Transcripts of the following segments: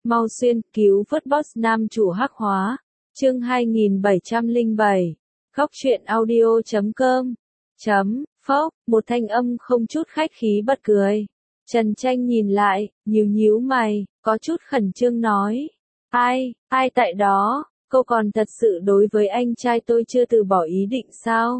Mau xuyên cứu vớt boss nam chủ hắc hóa. Chương 2707. Góc truyện audio.com. Phốc, một thanh âm không chút khách khí bật cười. Trần Tranh nhìn lại, nhíu mày, có chút khẩn trương nói. Ai tại đó, cô còn thật sự đối với anh trai tôi chưa từ bỏ ý định sao?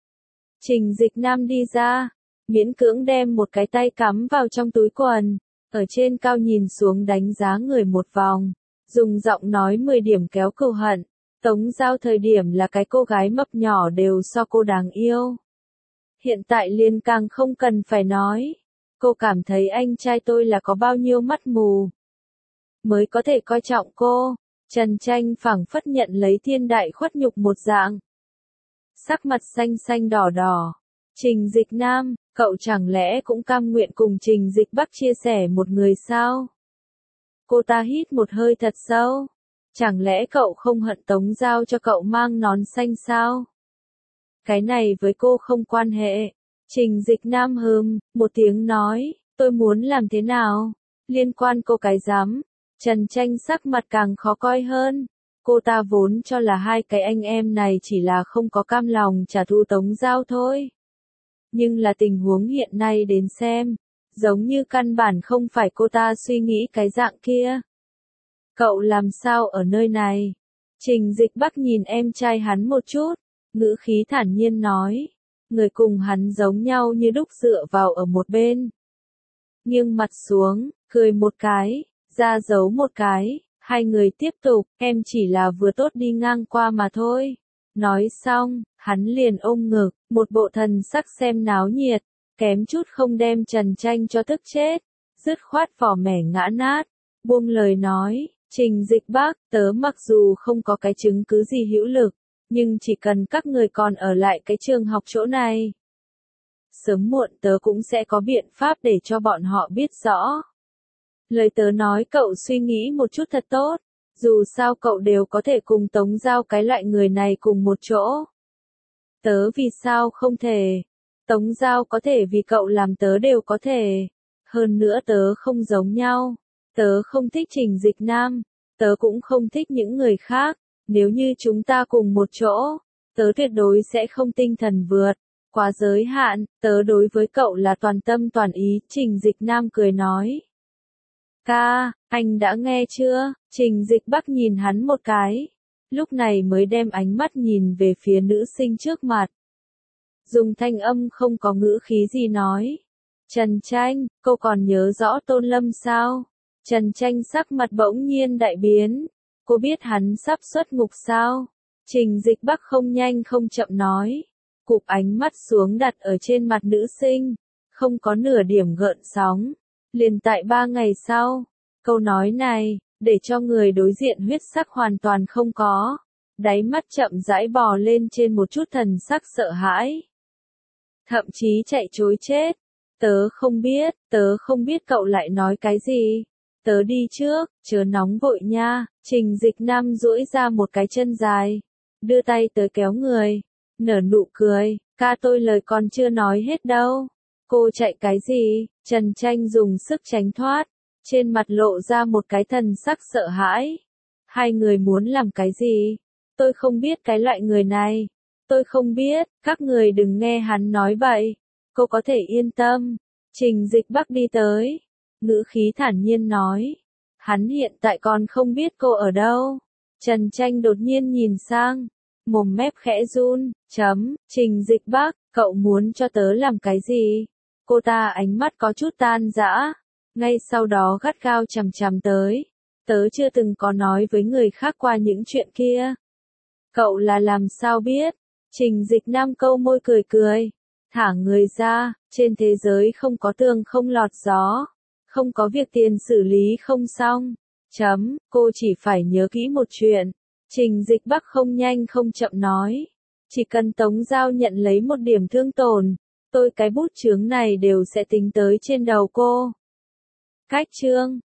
Trình Dịch Nam đi ra, miễn cưỡng đem một cái tay cắm vào trong túi quần, ở trên cao nhìn xuống đánh giá người một vòng, dùng giọng nói 10 điểm kéo cừu hận. Tống Giao thời điểm là cái cô gái mập nhỏ đều so cô đáng yêu. Hiện tại liền càng không cần phải nói. Cô cảm thấy anh trai tôi là có bao nhiêu mắt mù mới có thể coi trọng cô. Trần Tranh phảng phất nhận lấy thiên đại khuất nhục một dạng. Sắc mặt xanh đỏ. Trình Dịch Nam, cậu chẳng lẽ cũng cam nguyện cùng Trình Dịch Bắc chia sẻ một người sao? Cô ta hít một hơi thật sâu. Chẳng lẽ cậu không hận Tống Giao cho cậu mang nón xanh sao? Cái này với cô không quan hệ. Trình Dịch Nam một tiếng nói, tôi muốn làm thế nào? Liên quan cô cái dám. Trần Tranh sắc mặt càng khó coi hơn. Cô ta vốn cho là hai cái anh em này chỉ là không có cam lòng trả thù Tống Giao thôi. Nhưng là tình huống hiện nay đến xem, giống như căn bản không phải cô ta suy nghĩ cái dạng kia. Cậu làm sao ở nơi này? Trình Dịch Bắc nhìn em trai hắn một chút, ngữ khí thản nhiên nói. Người cùng hắn giống nhau như đúc dựa vào ở một bên. Nghiêng mặt xuống, cười một cái, ra dấu một cái, hai người tiếp tục, em chỉ là vừa tốt đi ngang qua mà thôi. Nói xong, hắn liền ôm ngực, một bộ thần sắc xem náo nhiệt, kém chút không đem Trần Tranh cho tức chết, dứt khoát vỏ mẻ ngã nát, buông lời nói, Trình Dịch Bắc, tớ mặc dù không có cái chứng cứ gì hữu lực, nhưng chỉ cần các người còn ở lại cái trường học chỗ này, sớm muộn tớ cũng sẽ có biện pháp để cho bọn họ biết rõ. Lời tớ nói cậu suy nghĩ một chút thật tốt, dù sao cậu đều có thể cùng Tống Giao cái loại người này cùng một chỗ. Tớ vì sao không thể? Tống Giao có thể vì cậu làm tớ đều có thể. Hơn nữa tớ không giống nhau. Tớ không thích Trình Dịch Nam. Tớ cũng không thích những người khác. Nếu như chúng ta cùng một chỗ, tớ tuyệt đối sẽ không tinh thần vượt quá giới hạn. Tớ đối với cậu là toàn tâm toàn ý. Trình Dịch Nam cười nói. Ca, anh đã nghe chưa? Trình Dịch Bắc nhìn hắn một cái. Lúc này mới đem ánh mắt nhìn về phía nữ sinh trước mặt. Dùng thanh âm không có ngữ khí gì nói. Trần Tranh, cô còn nhớ rõ Tôn Lâm sao? Trần Tranh sắc mặt bỗng nhiên đại biến. Cô biết hắn sắp xuất ngục sao? Trình Dịch Bắc không nhanh không chậm nói. Cụp ánh mắt xuống đặt ở trên mặt nữ sinh. Không có nửa điểm gợn sóng. Liền tại 3 ngày sau. Câu nói này, để cho người đối diện huyết sắc hoàn toàn không có. Đáy mắt chậm rãi bò lên trên một chút thần sắc sợ hãi. Thậm chí chạy trối chết. Tớ không biết cậu lại nói cái gì. Tớ đi trước, chớ nóng vội nha. Trình Dịch Nam duỗi ra một cái chân dài. Đưa tay tới kéo người. Nở nụ cười, ca tôi lời còn chưa nói hết đâu. Cô chạy cái gì? Trần Tranh dùng sức tránh thoát. Trên mặt lộ ra một cái thần sắc sợ hãi. Hai người muốn làm cái gì? Tôi không biết cái loại người này. Tôi không biết, các người đừng nghe hắn nói bậy. Cô có thể yên tâm. Trình Dịch Bắc đi tới. Ngữ khí thản nhiên nói. Hắn hiện tại còn không biết cô ở đâu. Trần Tranh đột nhiên nhìn sang. Mồm mép khẽ run. Trình Dịch Bắc, cậu muốn cho tớ làm cái gì? Cô ta ánh mắt có chút tan rã. Ngay sau đó gắt gao chằm tới. Tớ chưa từng có nói với người khác qua những chuyện kia. Cậu là làm sao biết? Trình Dịch Nam câu môi cười. Thả người ra, trên thế giới không có tường không lọt gió. Không có việc tiền xử lý không xong. Cô chỉ phải nhớ kỹ một chuyện. Trình Dịch Bắc không nhanh không chậm nói. Chỉ cần Tống Giao nhận lấy một điểm thương tổn, tôi cái bút chướng này đều sẽ tính tới trên đầu cô. Cách chương